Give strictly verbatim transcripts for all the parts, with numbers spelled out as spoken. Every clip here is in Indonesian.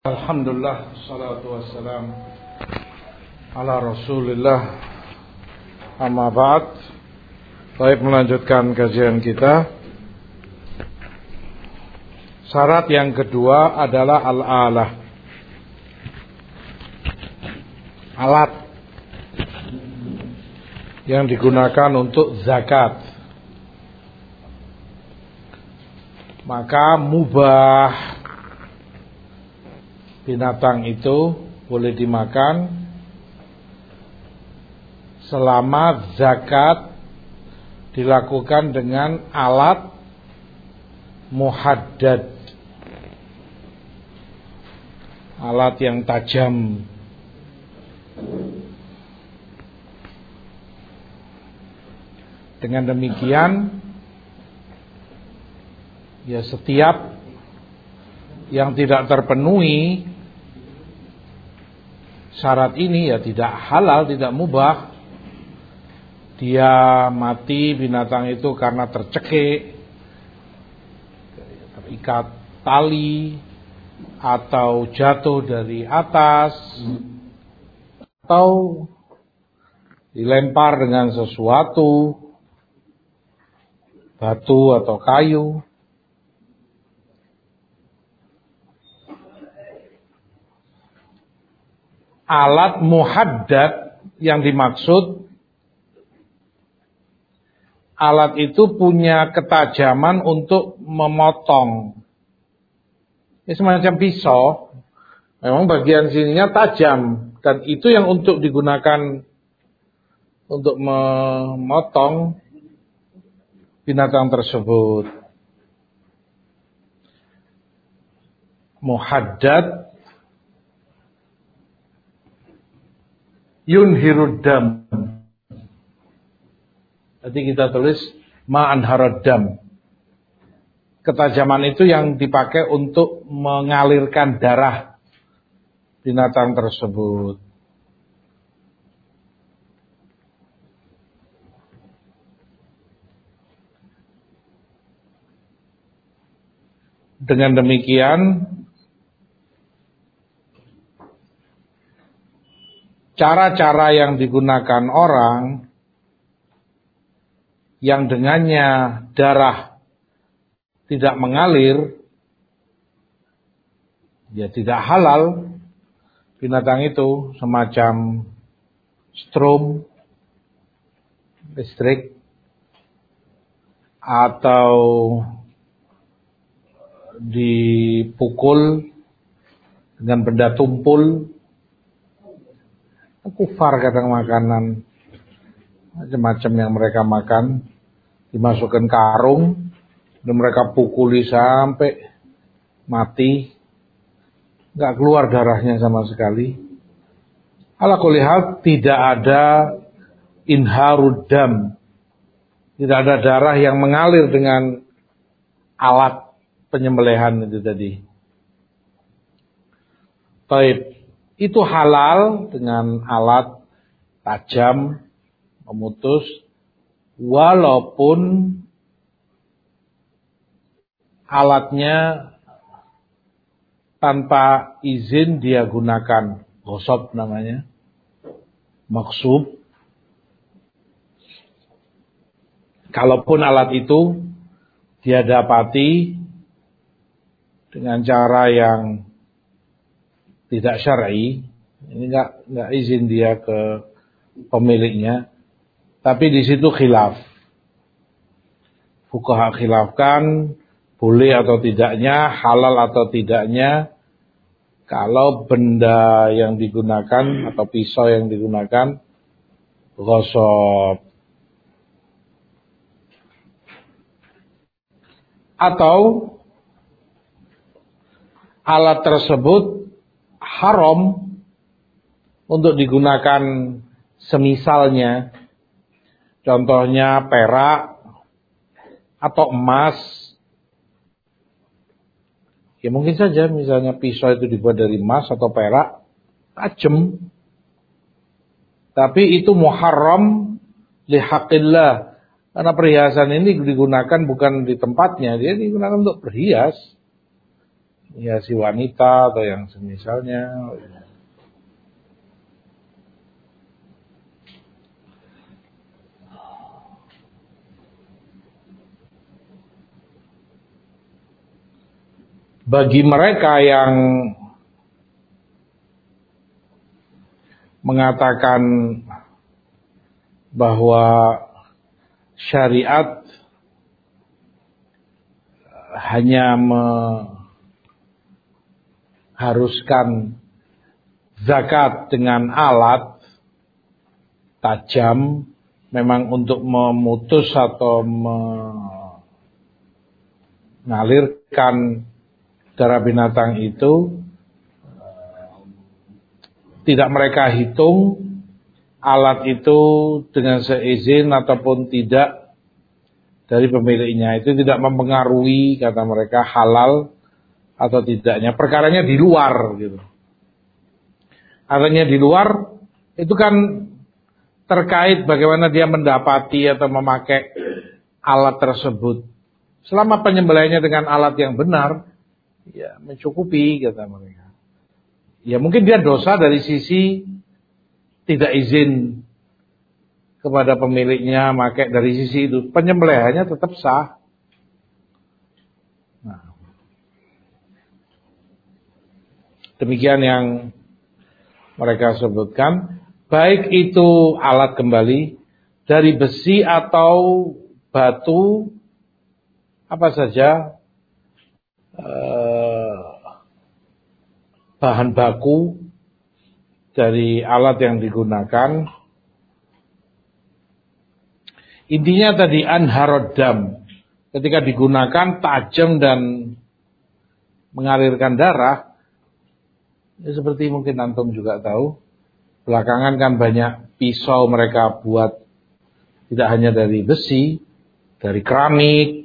Alhamdulillah, salatu wassalam ala rasulillah. Amma ba'd. Baik, melanjutkan kajian kita. Syarat yang kedua adalah al-alah, alat yang digunakan untuk zakat. Maka mubah binatang itu boleh dimakan selama zakat dilakukan dengan alat muhaddad, alat yang tajam. Dengan demikian, ya setiap yang tidak terpenuhi syarat ini ya tidak halal, tidak mubah. Dia mati binatang itu karena tercekik, terikat tali, atau jatuh dari atas, atau dilempar dengan sesuatu, batu atau kayu. Alat muhaddad yang dimaksud, alat itu punya ketajaman untuk memotong. Ini semacam pisau. Memang bagian sininya tajam, dan itu yang untuk digunakan untuk memotong binatang tersebut. Muhaddad yunhirud dam. Jadi kita tulis ma'anharad dam. Ketajaman itu yang dipakai untuk mengalirkan darah binatang tersebut. Dengan demikian, cara-cara yang digunakan orang yang dengannya darah tidak mengalir, ya tidak halal binatang itu, semacam strom listrik atau dipukul dengan benda tumpul. Kufar kadang makanan macam-macam yang mereka makan dimasukkan karung dan mereka pukuli sampai mati, nggak keluar darahnya sama sekali. Ala kulli hal, tidak ada inharud dam, tidak ada darah yang mengalir dengan alat penyembelihan itu tadi. Taib. Itu halal dengan alat tajam memutus, walaupun alatnya tanpa izin dia gunakan, ghasab namanya, maksub. Kalaupun alat itu dia dapati dengan cara yang tidak syar'i, ini enggak enggak izin dia ke pemiliknya, tapi di situ khilaf. Fuqaha khilafkan boleh atau tidaknya, halal atau tidaknya kalau benda yang digunakan atau pisau yang digunakan ghasab. Atau alat tersebut haram untuk digunakan semisalnya, contohnya perak atau emas. Ya mungkin saja misalnya pisau itu dibuat dari emas atau perak, tajam, tapi itu muharram lihaqqillah, karena perhiasan ini digunakan bukan di tempatnya, dia digunakan untuk berhias. ya si wanita atau yang semisalnya. Bagi mereka yang mengatakan bahwa syariat hanya mengharuskan zakat dengan alat tajam, memang untuk memutus atau mengalirkan darah binatang itu, tidak mereka hitung alat itu dengan seizin ataupun tidak dari pemiliknya. Itu tidak mempengaruhi, kata mereka, halal atau tidaknya. Perkaranya di luar gitu. Artinya di luar itu kan terkait bagaimana dia mendapati atau memakai alat tersebut. Selama penyembelihannya dengan alat yang benar, ya mencukupi, kata mereka. Ya mungkin dia dosa dari sisi tidak izin kepada pemiliknya, pakai dari sisi itu. Penyembelihannya tetap sah. Nah, demikian yang mereka sebutkan. Baik itu alat kembali dari besi atau batu, apa saja, eh, bahan baku dari alat yang digunakan. Intinya tadi anharodam, ketika digunakan tajam dan mengalirkan darah. Ya, seperti mungkin antum juga tahu, belakangan kan banyak pisau mereka buat tidak hanya dari besi, dari keramik.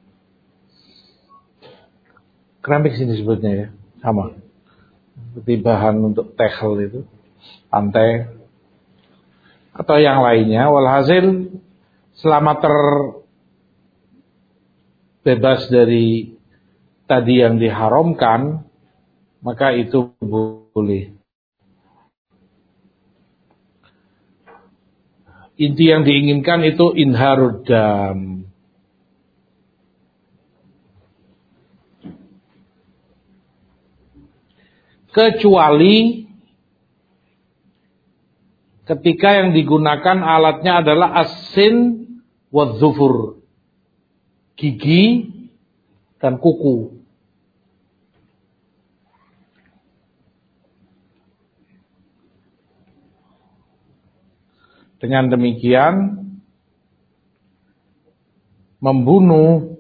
Keramik sini sebutnya ya, sama. Seperti bahan untuk tegel itu, lantai, atau yang lainnya. Walhasil, selama terbebas dari tadi yang diharamkan, maka itu boleh. Inti yang diinginkan itu inharud dam. Kecuali ketika yang digunakan alatnya adalah as-sin wa dzufur, gigi dan kuku. Dengan demikian membunuh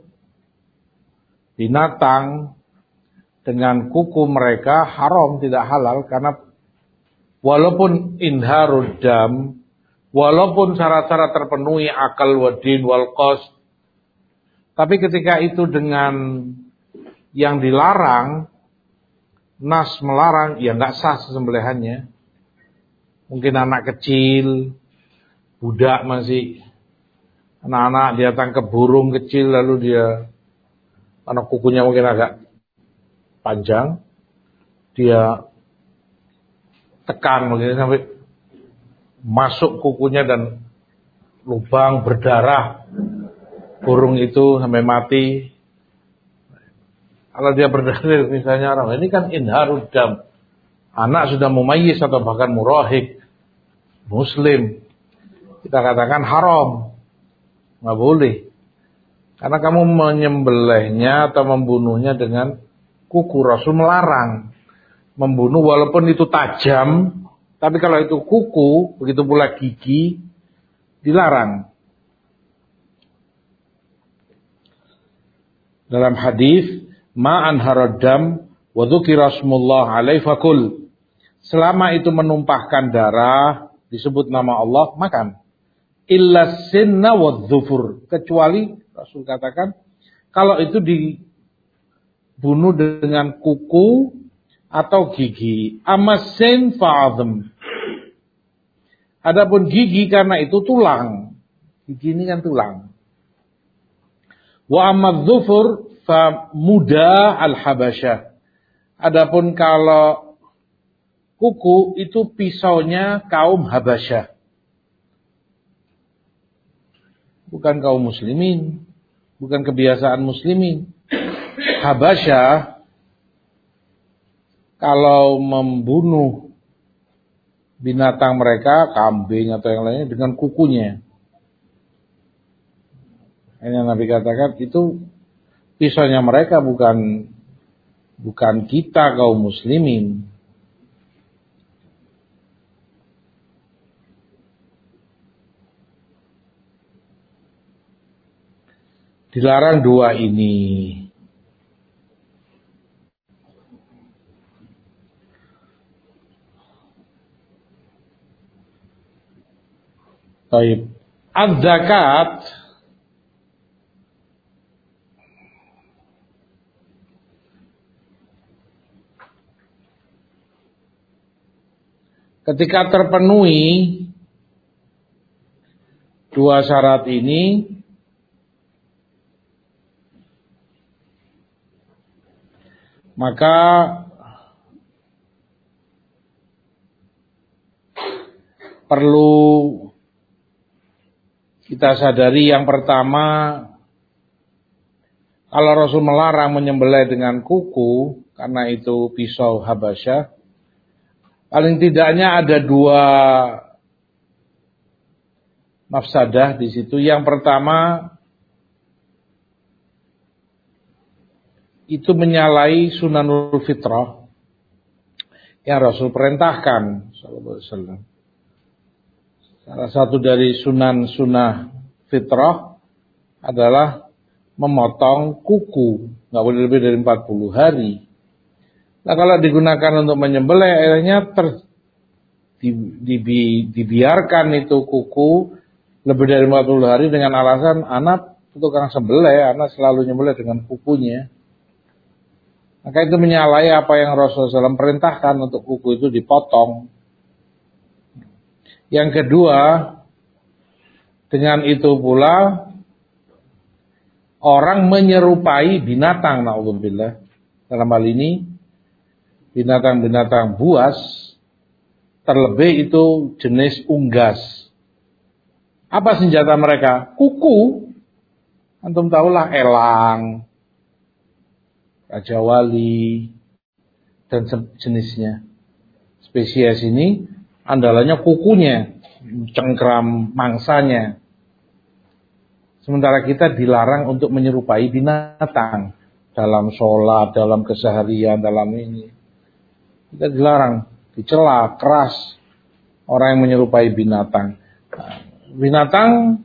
binatang dengan kuku mereka haram, tidak halal, karena walaupun inharud dam, walaupun syarat-syarat terpenuhi akal wadin wal qas, tapi ketika itu dengan yang dilarang, nas melarang, ya nggak sah sembelihannya. Mungkin anak kecil, budak masih, anak-anak dia tangkap burung kecil lalu dia, anak kukunya mungkin agak panjang, dia tekan begini sampai masuk kukunya dan lubang berdarah, burung itu sampai mati. Kalau dia berdalil misalnya orang ini kan inharud dam, anak sudah mumayyiz atau bahkan murahik, muslim, kita katakan haram, nggak boleh, karena kamu menyembelihnya atau membunuhnya dengan kuku. Rasul melarang membunuh walaupun itu tajam, tapi kalau itu kuku, begitu pula gigi, dilarang. Dalam hadis, ma'an haradam wa dzukira smullah alaihi fakul. Selama itu menumpahkan darah, disebut nama Allah, makan. Illa sinna wa dzufur, kecuali Rasul katakan kalau itu dibunuh dengan kuku atau gigi. Amasin fa'adhm. Adapun gigi karena itu tulang. Gigi ini kan tulang. Wa amadzufur fa muda al-habasyah. Adapun kalau kuku itu pisaunya kaum Habasyah. Bukan kaum muslimin, bukan kebiasaan muslimin. Habasyah kalau membunuh binatang mereka, kambing atau yang lainnya dengan kukunya. Yang Nabi katakan itu pisaunya mereka, bukan bukan kita kaum muslimin. Dilarang dua ini. Baik. Az-zakat ketika terpenuhi dua syarat ini, maka perlu kita sadari yang pertama, kalau Rasul melarang menyembelih dengan kuku karena itu pisau Habasyah, paling tidaknya ada dua mafsadah di situ. Yang pertama, itu menyalahi sunanul fitrah yang Rasul perintahkan sallallahu alaihi wasallam. Salah satu dari sunan-sunah fitrah adalah memotong kuku, nggak boleh lebih dari empat puluh hari. Nah, kalau digunakan untuk menyembelih, akhirnya ter, di, di, di, dibiarkan itu kuku lebih dari empat puluh hari dengan alasan anak tukang sembelih, anak selalu nyembelih dengan kukunya. Maka itu menyalahi apa yang Rasulullah shallallahu alaihi wasallam perintahkan untuk kuku itu dipotong. Yang kedua, dengan itu pula orang menyerupai binatang, na'udzubillah. Dalam hal ini binatang-binatang buas, terlebih itu jenis unggas. Apa senjata mereka? Kuku. Antum tahulah elang, Raja Wali, dan jenisnya. Spesies ini andalannya kukunya, cengkram mangsanya. Sementara kita dilarang untuk menyerupai binatang dalam sholat, dalam keseharian, dalam ini. Kita dilarang, dicela keras orang yang menyerupai binatang. Binatang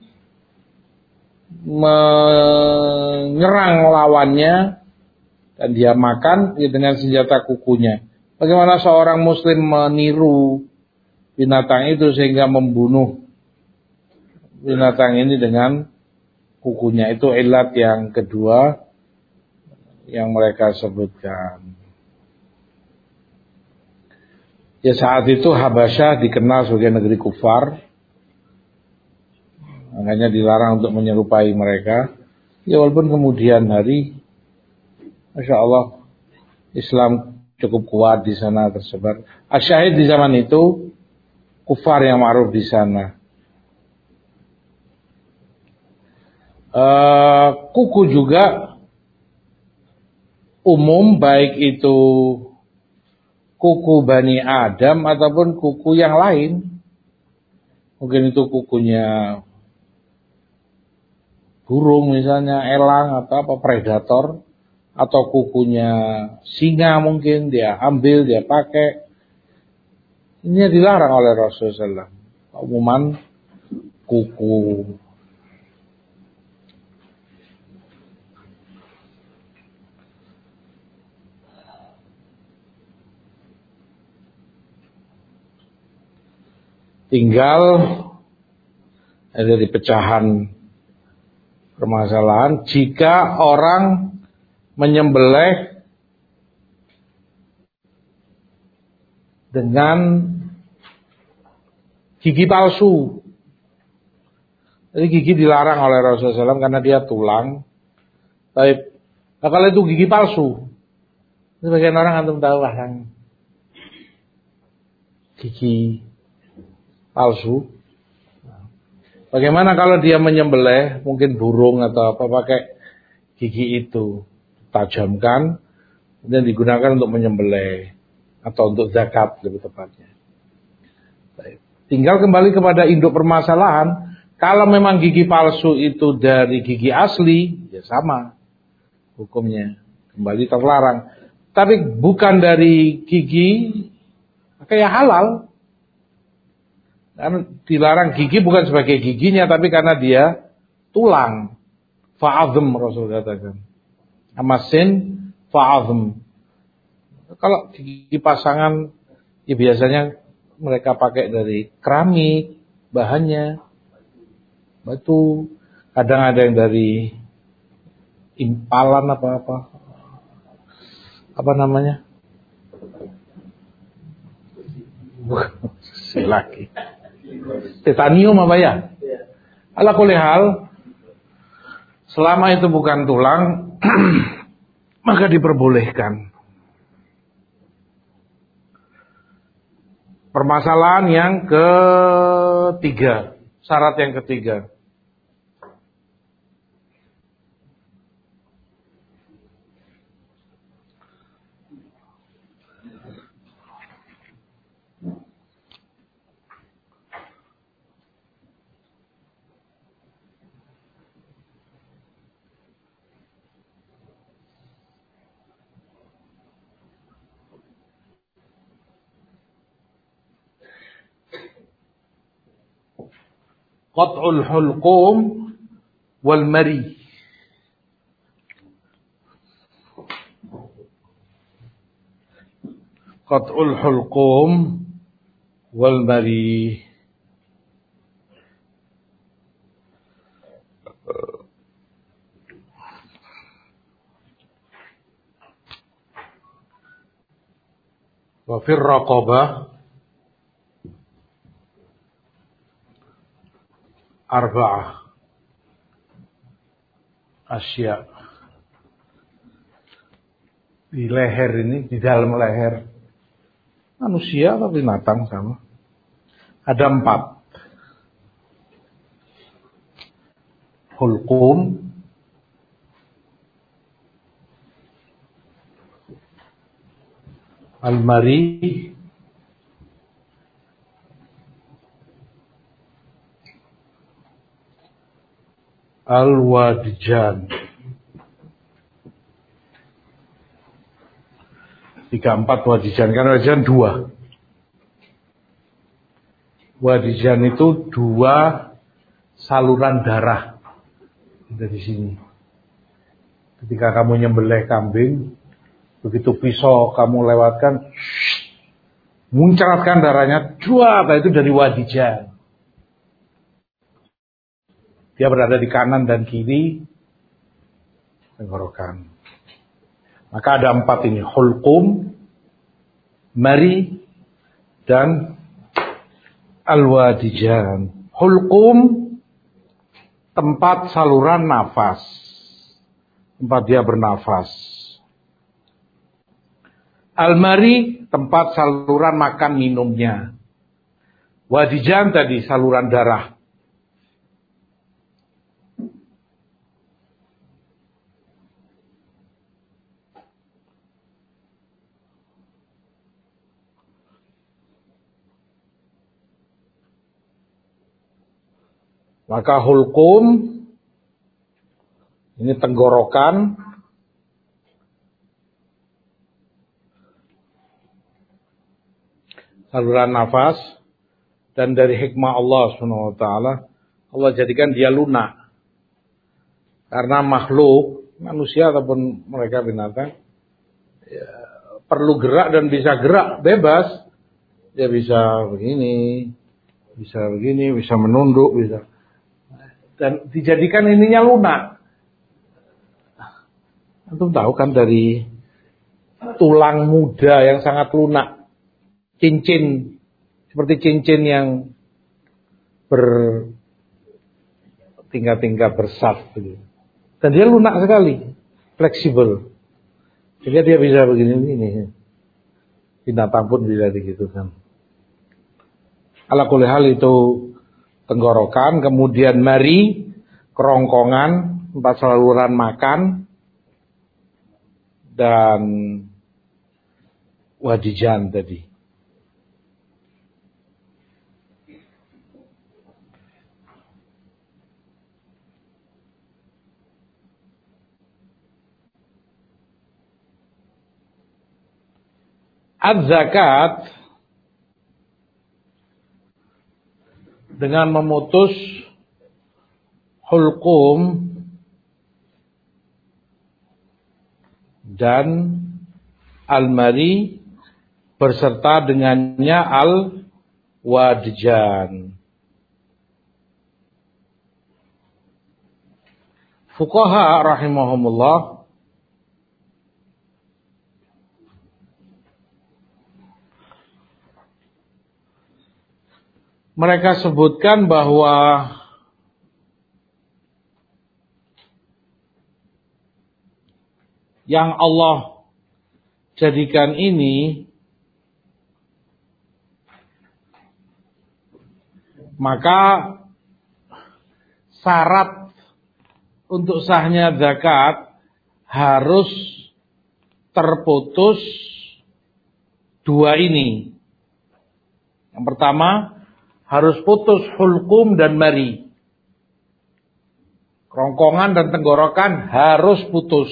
menyerang lawannya dan dia makan ya dengan senjata kukunya. Bagaimana seorang muslim meniru binatang itu sehingga membunuh binatang ini dengan kukunya? Itu ilat yang kedua yang mereka sebutkan. Ya, saat itu Habasyah dikenal sebagai negeri kufar, makanya dilarang untuk menyerupai mereka. Ya, walaupun kemudian hari, Masya Allah, Islam cukup kuat di sana tersebar. Asyahid di zaman itu kufar yang ma'ruf di sana. Uh, kuku juga umum, baik itu kuku Bani Adam ataupun kuku yang lain. Mungkin itu kukunya burung misalnya, elang atau apa, predator, atau kukunya singa mungkin dia ambil, dia pakai. Ini dilarang oleh Rasulullah shallallahu alaihi wasallam. Umuman kuku. Tinggal ada di pecahan permasalahan jika orang menyembelih dengan gigi palsu. Jadi gigi dilarang oleh Rasulullah shallallahu alaihi wasallam karena dia tulang. Tapi nah, kalau itu gigi palsu, Sebagian orang antum tahu lah yang gigi palsu. Bagaimana kalau dia menyembelih mungkin burung atau apa pakai gigi itu, tajamkan dan digunakan untuk menyembelih atau untuk zakat lebih tepatnya. Baik. Tinggal kembali kepada induk permasalahan. Kalau memang gigi palsu itu dari gigi asli, ya sama hukumnya, kembali terlarang. Tapi bukan dari gigi, kayak halal. Karena dilarang gigi bukan sebagai giginya, tapi karena dia tulang. Fa'azm Rasul katakan. Amasin fa'azm. Kalau gigi pasangan, ya biasanya mereka pakai dari keramik, bahannya, batu. Kadang ada yang dari impalan apa-apa. Apa namanya? Lagi. Titanium apa ya? Ala kulli hal, selama itu bukan tulang, maka diperbolehkan. Permasalahan yang ketiga, syarat yang ketiga. Qat'ul hulqum wal mari. Qat'ul hulqum wal mari. Wa fir raqabah arba'ah asya. Di leher ini, di dalam leher manusia atau binatang sama, ada empat. Hulqum, al-mari, al-wadijan. Tiga empat wadijan, kan wadijan dua. Wadijan itu dua saluran darah dari sini. Ketika kamu nyembelih kambing, begitu pisau kamu lewatkan, muncratkan darahnya, dua, itu dari wadijan. Dia berada di kanan dan kiri tenggorokan. Maka ada empat ini, hulqum, mari, dan al-wadijan. Hulqum, tempat saluran nafas, tempat dia bernafas. Al-mari, tempat saluran makan minumnya. Wadijan tadi saluran darah. Maka hulqum, ini tenggorokan, saluran nafas, dan dari hikmah Allah subhanahu wa taala, Allah jadikan dia lunak. Karena makhluk, manusia ataupun mereka binatang, ya, perlu gerak dan bisa gerak bebas. Dia bisa begini, bisa begini, bisa menunduk, bisa. Dan dijadikan ininya lunak. Antum tahu kan dari tulang muda yang sangat lunak, cincin seperti cincin yang bertingkat-tingkat bersaf gitu. Dan dia lunak sekali, fleksibel. Sehingga dia bisa begini-begini. Binatang pun bisa digitukan. Ala kulli hal itu tenggorokan, kemudian mari, kerongkongan, tempat saluran makan, dan wadijan tadi. Az-zakat dengan memutus hulqum dan al-mari berserta dengannya al-wadjan. Fuqaha rahimahumullah mereka sebutkan bahwa yang Allah jadikan ini maka syarat untuk sahnya zakat harus terputus dua ini. Yang pertama, harus putus hulqum dan mari. Kerongkongan dan tenggorokan harus putus.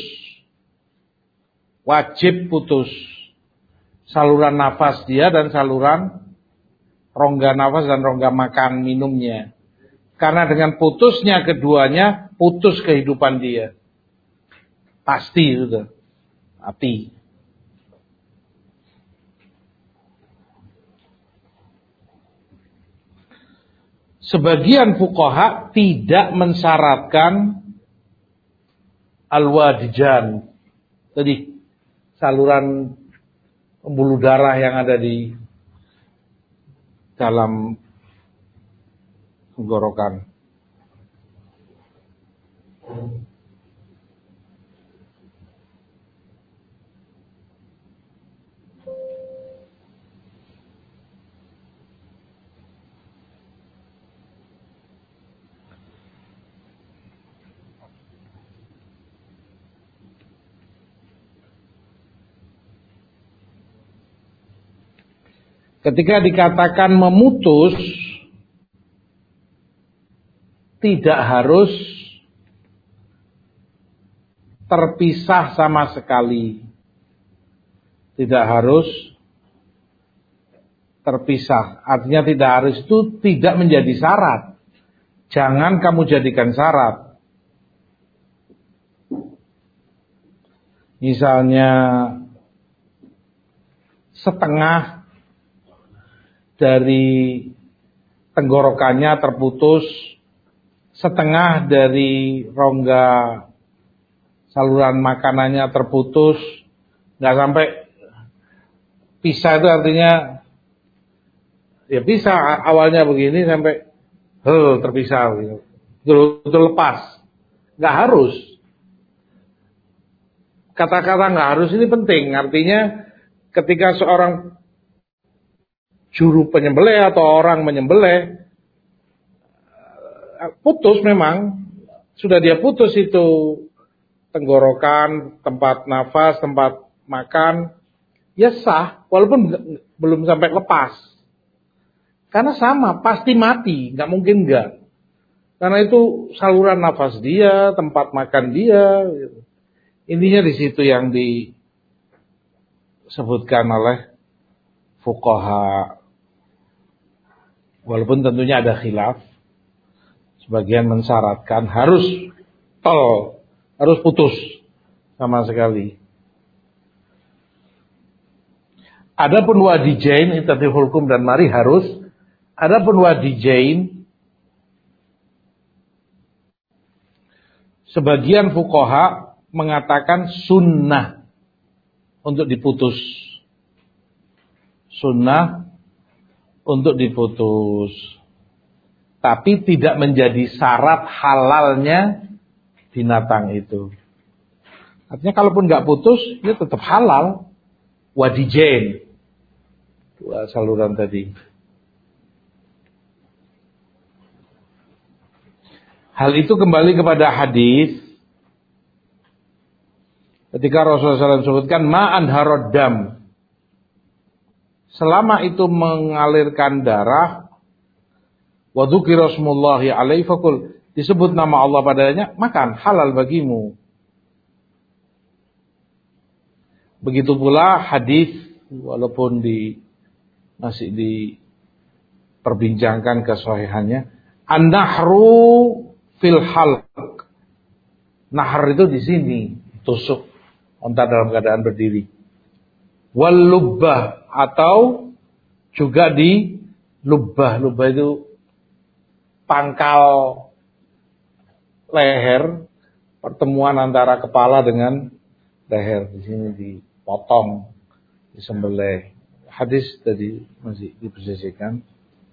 Wajib putus. Saluran nafas dia dan saluran rongga nafas dan rongga makan minumnya. Karena dengan putusnya keduanya, putus kehidupan dia. Pasti sudah. Mati. Sebagian fuqaha tidak mensyaratkan al-wadjan. Tadi saluran pembuluh darah yang ada di dalam tenggorokan. Ketika dikatakan memutus, tidak harus terpisah sama sekali. Tidak harus terpisah. Artinya tidak harus itu tidak menjadi syarat. Jangan kamu jadikan syarat. Misalnya setengah dari tenggorokannya terputus, setengah dari rongga saluran makanannya terputus, nggak sampai pisah itu artinya ya pisah awalnya begini sampai hel terpisah gitu, betul lepas, nggak harus. Kata-kata nggak harus ini penting, artinya ketika seorang juru penyembelih atau orang menyembelih putus, memang sudah dia putus itu tenggorokan, tempat nafas, tempat makan, ya sah walaupun belum sampai lepas. Karena sama, pasti mati, nggak mungkin enggak. Karena itu saluran nafas dia, tempat makan dia. Gitu. Intinya di situ yang disebutkan oleh fuqaha. Walaupun tentunya ada khilaf, sebagian mensyaratkan harus tol, harus putus sama sekali. Adapun wadijain, itu hukum dan mari harus. Adapun wadijain, sebagian fuqaha mengatakan sunnah untuk diputus. Sunnah untuk diputus, tapi tidak menjadi syarat halalnya binatang itu. Artinya kalaupun nggak putus, ya tetap halal. Wadijain. Dua saluran tadi. Hal itu kembali kepada hadis. Ketika Rasulullah shallallahu alaihi wasallam sebutkan ma'an haroddam. Selama itu mengalirkan darah. Wa dzukira smullahi alaihi fakul. Disebut nama Allah padanya, makan, halal bagimu. Begitu pula hadis, walaupun di masih diperbincangkan kesahihannya. An-nahru fil halq. Nahar itu di sini, tusuk onta dalam keadaan berdiri. Wal lubbah atau juga di lubbah. Lubbah itu pangkal leher, pertemuan antara kepala dengan leher. Di sini dipotong, disembelih. Hadis tadi masih dipersisikan.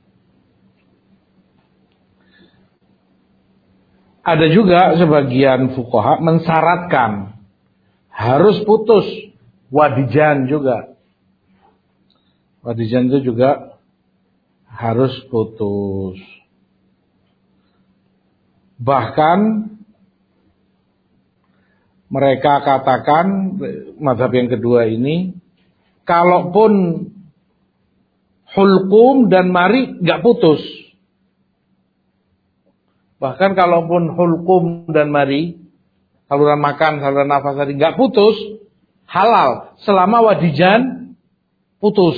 Ada juga sebagian fuqaha mensyaratkan harus putus wadijan juga. Wadijan itu juga harus putus. Bahkan mereka katakan, mazhab yang kedua ini, kalaupun hulqum dan mari nggak putus. Bahkan kalaupun hulqum dan mari, saluran makan, saluran nafas tadi nggak putus, halal selama wadijan putus.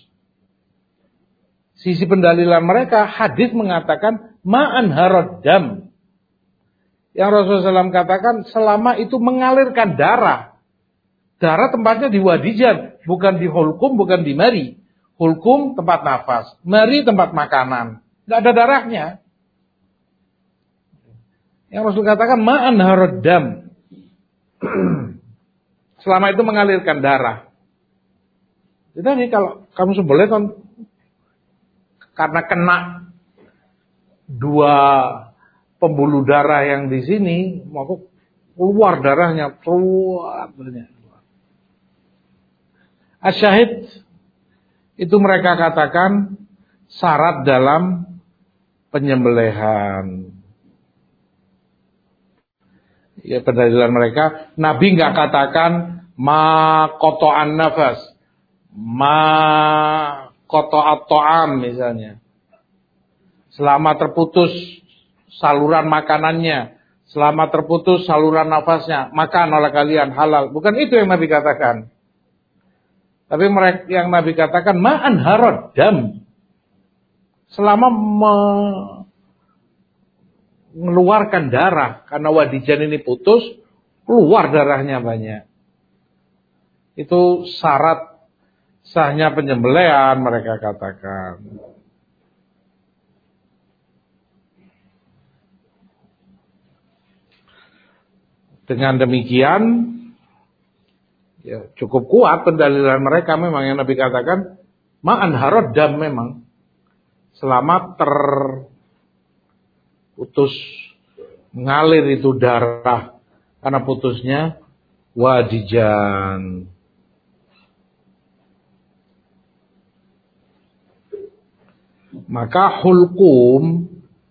Sisi pendalilan mereka, hadis mengatakan ma'an haroddam. Yang Rasulullah shallallahu alaihi wasallam katakan selama itu mengalirkan darah. Darah tempatnya di wadijan, bukan di hulqum, bukan di mari. Hulqum tempat nafas, mari tempat makanan. Tidak ada darahnya. Yang Rasul katakan ma'an haroddam. Selama itu mengalirkan darah. Jadi kalau kamu sembelih kan karena kena dua pembuluh darah yang di sini, maka keluar darahnya, keluar darahnya. Asyahid itu mereka katakan syarat dalam penyembelihan. Ya, pendalilan mereka, Nabi nggak katakan ma qata'an nafas, ma qata'at ta'am misalnya. Selama terputus saluran makanannya, selama terputus saluran nafasnya, makan oleh kalian halal. Bukan itu yang Nabi katakan. Tapi mereka yang Nabi katakan ma'an haroddam. Selama mengeluarkan darah, karena wadijan ini putus, keluar darahnya banyak. Itu syarat sahnya penyembelihan mereka katakan. Dengan demikian, ya cukup kuat pendalilan mereka memang yang Nabi katakan ma'an haroddam memang. Selama terputus ngalir itu darah karena putusnya wadijan. Maka hulqum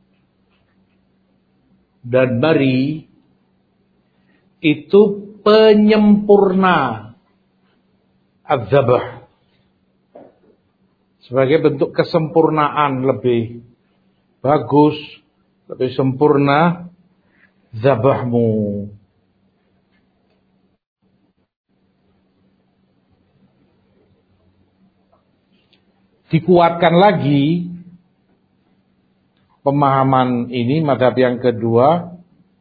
dan bari itu penyempurna az-zabah. Sebagai bentuk kesempurnaan lebih bagus, lebih sempurna zabahmu. Dikuatkan lagi pemahaman ini, mazhab yang kedua,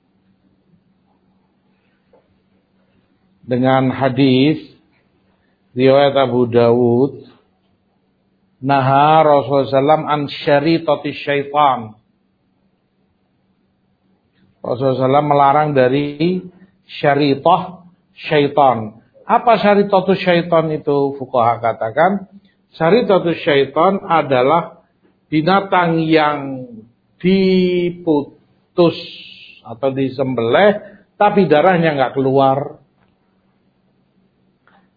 dengan hadis riwayat Abu Dawud, naha Rasulullah shallallahu alaihi wasallam an syaritati syaitan. Rasulullah shallallahu alaihi wasallam melarang dari syaritah syaitan. Apa syaritatu syaitan itu? Fuqaha katakan syaritatu syaitan adalah binatang yang diputus atau disembelih tapi darahnya nggak keluar.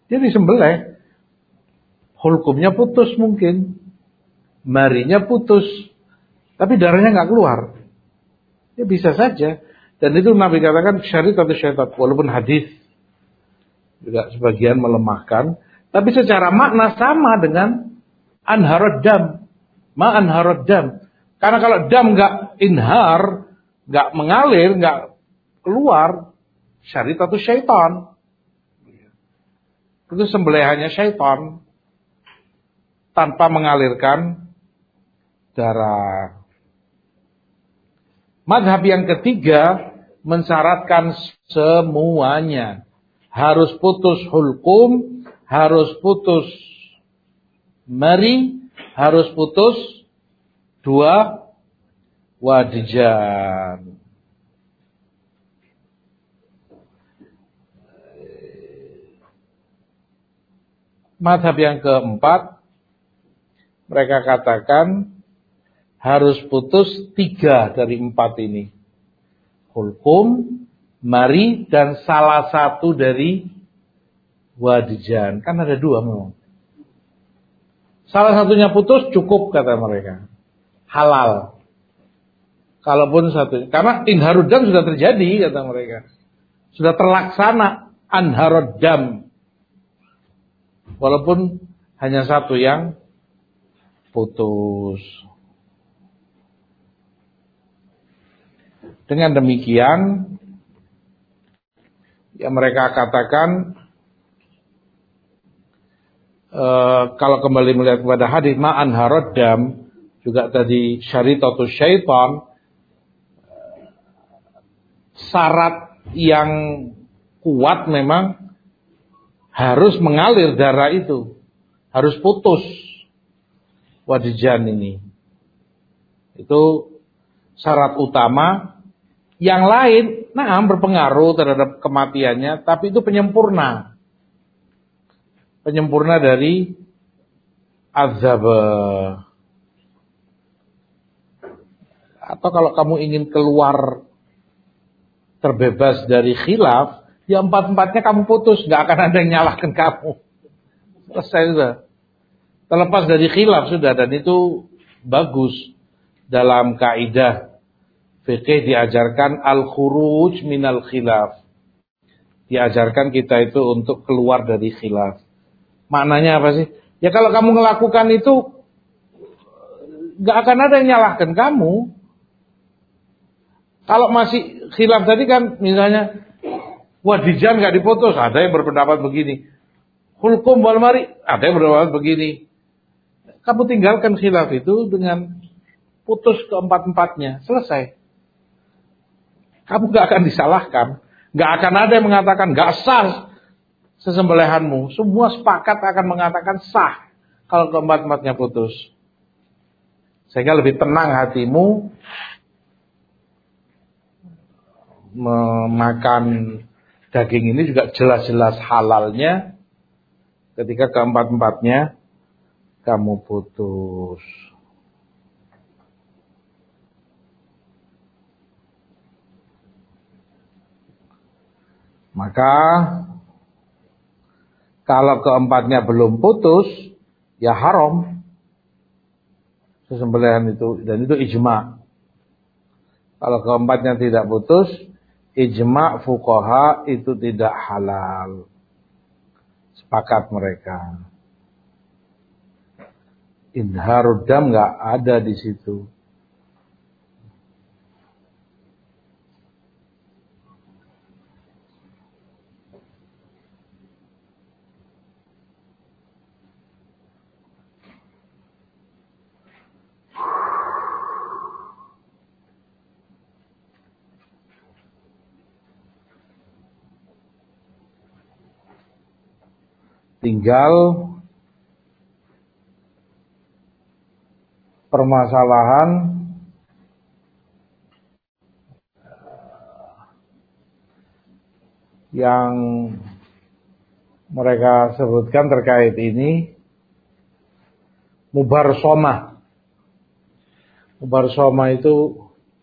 Dia disembelih, hulkumnya putus mungkin, marinya putus, tapi darahnya nggak keluar. Ya bisa saja. Dan itu Nabi katakan syariat atau syaitan, walaupun hadis juga sebagian melemahkan, tapi secara makna sama dengan anharad dam, ma anharad dam. Karena kalau dam nggak inhar, nggak mengalir, nggak keluar, syariat atau syaitan. Itu sembelihannya syaitan tanpa mengalirkan darah. Mazhab yang ketiga mensyaratkan semuanya. Harus putus hulkum, harus putus mari, harus putus dua wadijan. Mazhab yang keempat, mereka katakan harus putus tiga dari empat ini. Hulkum, mari, dan salah satu dari wadijan. Kan ada dua memang. Salah satunya putus cukup kata mereka. Halal. Kalaupun satu. Karena inharudam sudah terjadi kata mereka. Sudah terlaksana anharudam. Walaupun hanya satu yang putus. Dengan demikian, ya mereka katakan, e, kalau kembali melihat kepada hadis ma'an harodam, juga tadi syariatatu syaitan, syarat yang kuat memang harus mengalir darah itu, harus putus wadijan ini. Itu syarat utama. Yang lain, nah berpengaruh terhadap kematiannya, tapi itu penyempurna. Penyempurna dari azab. Atau kalau kamu ingin keluar terbebas dari khilaf, ya empat-empatnya kamu putus, gak akan ada yang nyalahkan kamu. Selesai sudah. Terlepas dari khilaf sudah, dan itu bagus. Dalam kaidah fikih diajarkan al-khuruj minal khilaf. Diajarkan kita itu untuk keluar dari khilaf. Maknanya apa sih? Ya kalau kamu melakukan itu, gak akan ada yang nyalahkan kamu. Kalau masih khilaf tadi kan, misalnya, wadijan gak diputus, ada yang berpendapat begini. Hulkum wal mari, ada yang berpendapat begini. Kamu tinggalkan khilaf itu dengan putus keempat-empatnya, selesai. Kamu gak akan disalahkan. Gak akan ada yang mengatakan gak sah sesembelihanmu. Semua sepakat akan mengatakan sah kalau keempat-empatnya putus. Sehingga lebih tenang hatimu memakan daging ini juga jelas-jelas halalnya ketika keempat-empatnya kamu putus. Maka kalau keempatnya belum putus, ya haram sesembelihan itu, dan itu ijma. Kalau keempatnya tidak putus, ijma fuqaha itu tidak halal. Sepakat mereka. Inharud dam nggak ada di situ. Tinggal permasalahan yang mereka sebutkan terkait ini, mubarsomah. Mubarsomah itu,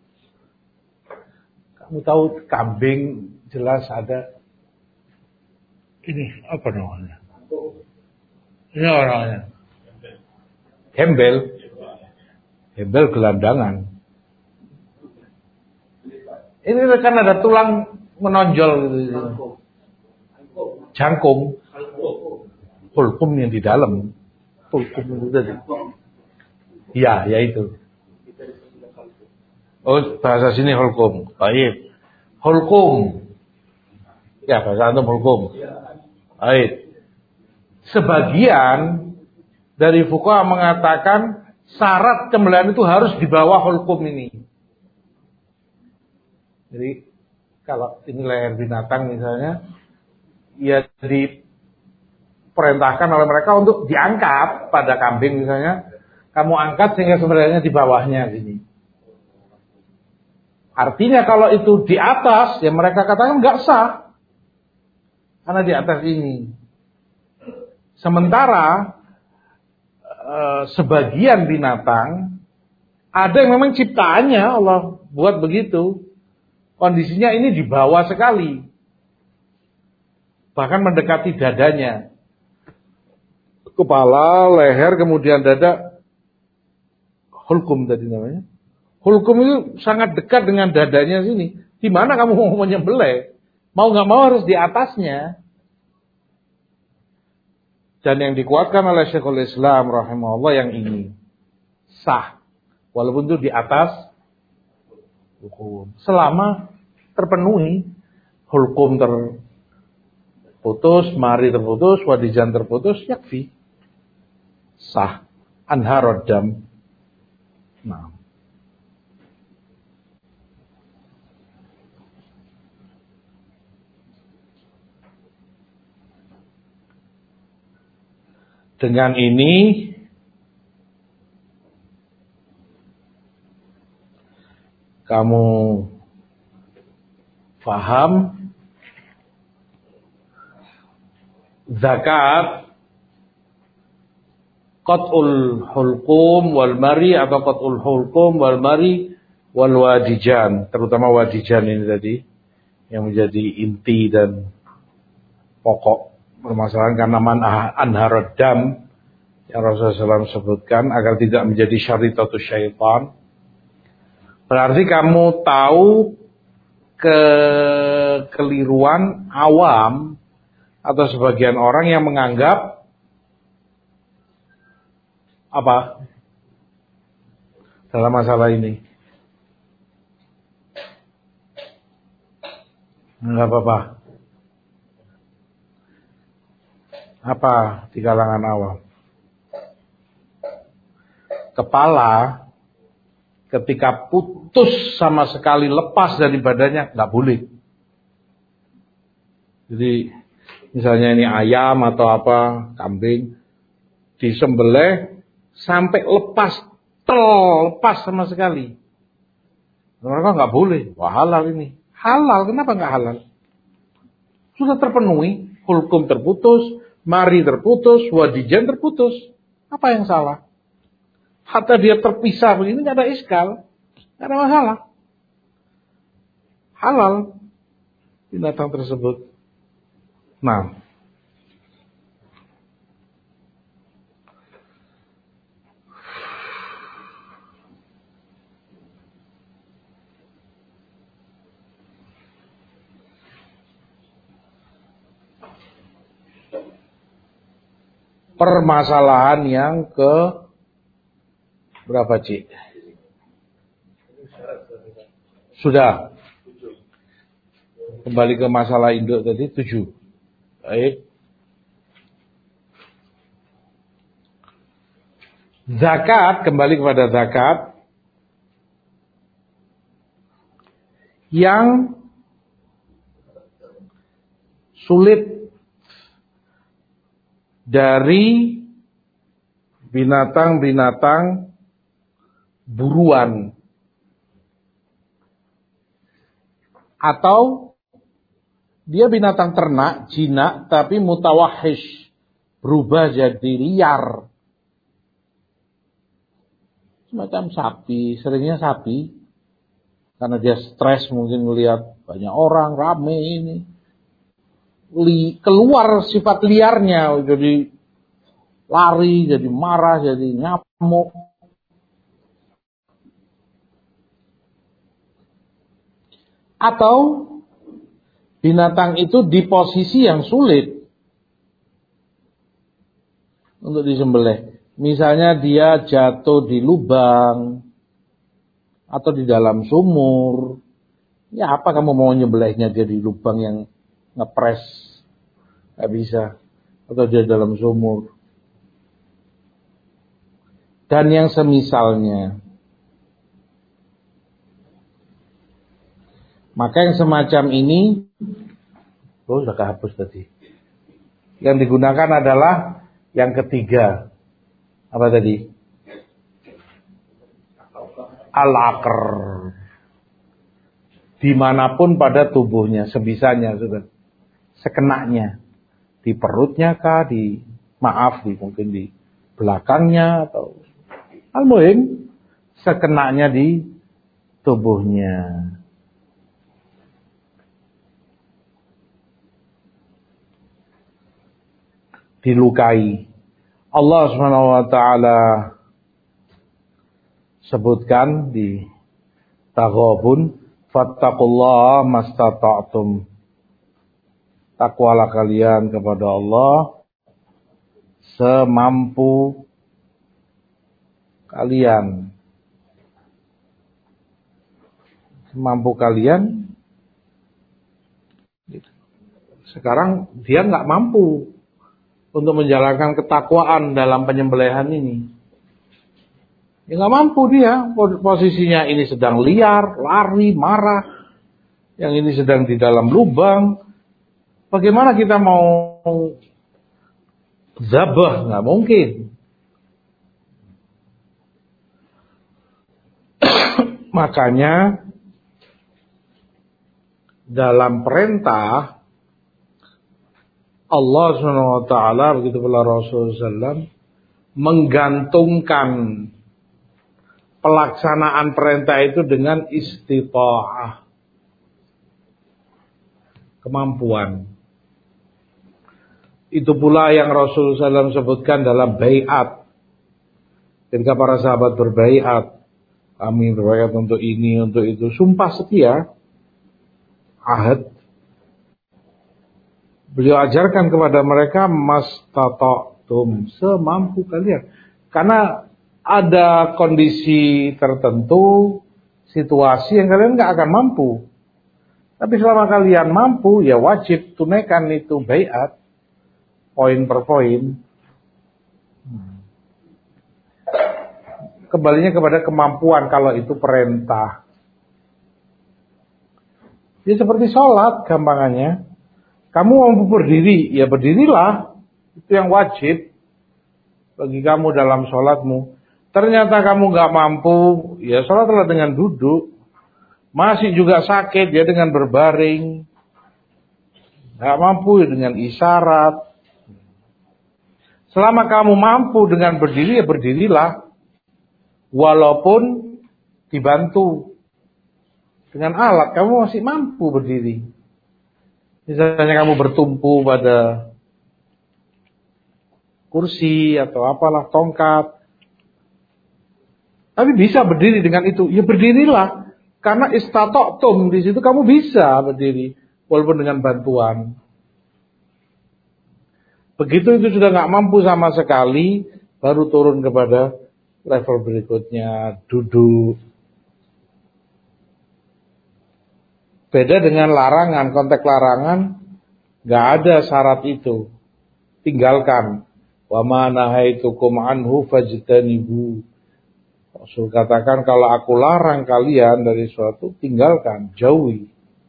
kamu tahu kambing jelas ada ini apa namanya? Ini orangnya. Gembel. Gembel gelandangan. Ini kan ada tulang menonjol gitu. Jangkung. Hulkum yang di dalam. Hulkum itu tadi. Iya, ya itu. Oh, bahasa sini hulkum. Baik. Hulkum. Ya, bahasa antum hulkum. Baik. Sebagian dari fuqaha mengatakan syarat kembalian itu harus di bawah hulkum ini. Jadi kalau ini leher binatang misalnya, ya diperintahkan oleh mereka untuk diangkat pada kambing misalnya, kamu angkat sehingga sebenarnya di bawahnya gini. Artinya kalau itu di atas, ya mereka katakan nggak sah, karena di atas ini. Sementara eh, sebagian binatang ada yang memang ciptaannya Allah buat begitu. Kondisinya ini di bawah sekali. Bahkan mendekati dadanya. Kepala, leher, kemudian dada. Hulkum tadi namanya. Hulkum itu sangat dekat dengan dadanya sini. Di mana kamu mau menyembelih? Mau nggak mau harus di atasnya. Dan yang dikuatkan oleh Syekhul Islam rahimahullah yang ini sah, walaupun itu di atas hukum. Selama terpenuhi hulkum terputus, mari terputus, wadijan terputus, yakfi. Sah. Anharod dam. Nah. Dengan ini kamu paham zakat qat'ul hulqum wal mari atau qat'ul hulqum wal mari wal wadijan, terutama wadijan ini tadi yang menjadi inti dan pokok permasalahan karena man anharad dam yang Rasulullah shallallahu alaihi wasallam sebutkan agar tidak menjadi syaritatus syaitan. Berarti kamu tahu kekeliruan awam atau sebagian orang yang menganggap apa dalam masalah ini? Enggak apa-apa. Apa di kalangan awam? Kepala ketika putus sama sekali lepas dari badannya nggak boleh. Jadi misalnya ini ayam atau apa, kambing disembelih sampai lepas, tel, lepas sama sekali. Mereka nggak boleh. Wah halal ini. Halal, kenapa nggak halal? Sudah terpenuhi, hulkum terputus, mari terputus, wadijan terputus. Apa yang salah? Hatta dia terpisah begini nggak ada iskal, nggak ada masalah. Halal binatang tersebut. Nah, permasalahan yang ke berapa, Cik? Sudah. Kembali ke masalah induk tadi, tujuh. Baik. Zakat, kembali kepada zakat. Yang sulit dari binatang-binatang buruan atau dia binatang ternak, jinak tapi mutawahish, berubah jadi liar. Semacam sapi, seringnya sapi karena dia stres mungkin melihat banyak orang rame ini. Li, keluar sifat liarnya jadi lari, jadi marah, jadi ngamuk. Atau binatang itu di posisi yang sulit untuk disembelih. Misalnya dia jatuh di lubang atau di dalam sumur. Ya apa kamu mau nyembelihnya dia di lubang yang ngepres? Gak bisa. Atau dia dalam sumur. Dan yang semisalnya. Maka yang semacam ini, oh sudah kehapus tadi. Yang digunakan adalah yang ketiga. Apa tadi? Al-aqr. Dimanapun pada tubuhnya, sebisanya sudah. Sekenanya. Di perutnya kah, di, maaf, di, mungkin di belakangnya, atau al-muhim, sekenanya di tubuhnya. Dilukai. Allah subhanahu wa ta'ala sebutkan di Taghabun, fattaqullaha mastata'tum. Takwalah kalian kepada Allah semampu kalian. Semampu kalian. Sekarang dia nggak mampu untuk menjalankan ketakwaan dalam penyembelihan ini. Ya nggak mampu dia. Posisinya ini sedang liar, lari, marah. Yang ini sedang di dalam lubang. Bagaimana kita mau zabah? Nggak mungkin. Makanya dalam perintah Allah subhanahu wa ta'ala, begitu pula Rasulullah sallallahu alaihi wasallam, menggantungkan pelaksanaan perintah itu dengan istita'ah, kemampuan. Itu pula yang Rasulullah sallallahu alaihi wasallam sebutkan dalam bai'at. Ketika para sahabat berbai'at, kami berbai'at untuk ini, untuk itu, sumpah setia, ahad. Beliau ajarkan kepada mereka mastata'tum, semampu kalian. Karena ada kondisi tertentu, situasi yang kalian nggak akan mampu. Tapi selama kalian mampu, ya wajib tunaikan itu bai'at, poin per poin. Kembalinya kepada kemampuan kalau itu perintah. Ya seperti sholat gampangannya. Kamu mampu berdiri, ya berdirilah. Itu yang wajib bagi kamu dalam sholatmu. Ternyata kamu gak mampu, ya sholatlah dengan duduk. Masih juga sakit, ya dengan berbaring. Gak mampu, ya dengan isyarat. Selama kamu mampu dengan berdiri, ya berdirilah. Walaupun dibantu dengan alat, kamu masih mampu berdiri. Misalnya kamu bertumpu pada kursi atau apalah, tongkat. Tapi bisa berdiri dengan itu. Ya berdirilah. Karena istata'tum, di situ kamu bisa berdiri. Walaupun dengan bantuan. Begitu itu sudah gak mampu sama sekali, baru turun kepada level berikutnya, duduk. Beda dengan larangan, konteks larangan gak ada syarat itu. Tinggalkan. Wa ma nahaitukum anhu fajtanibu. Rasul katakan kalau aku larang kalian dari suatu, tinggalkan, jauhi.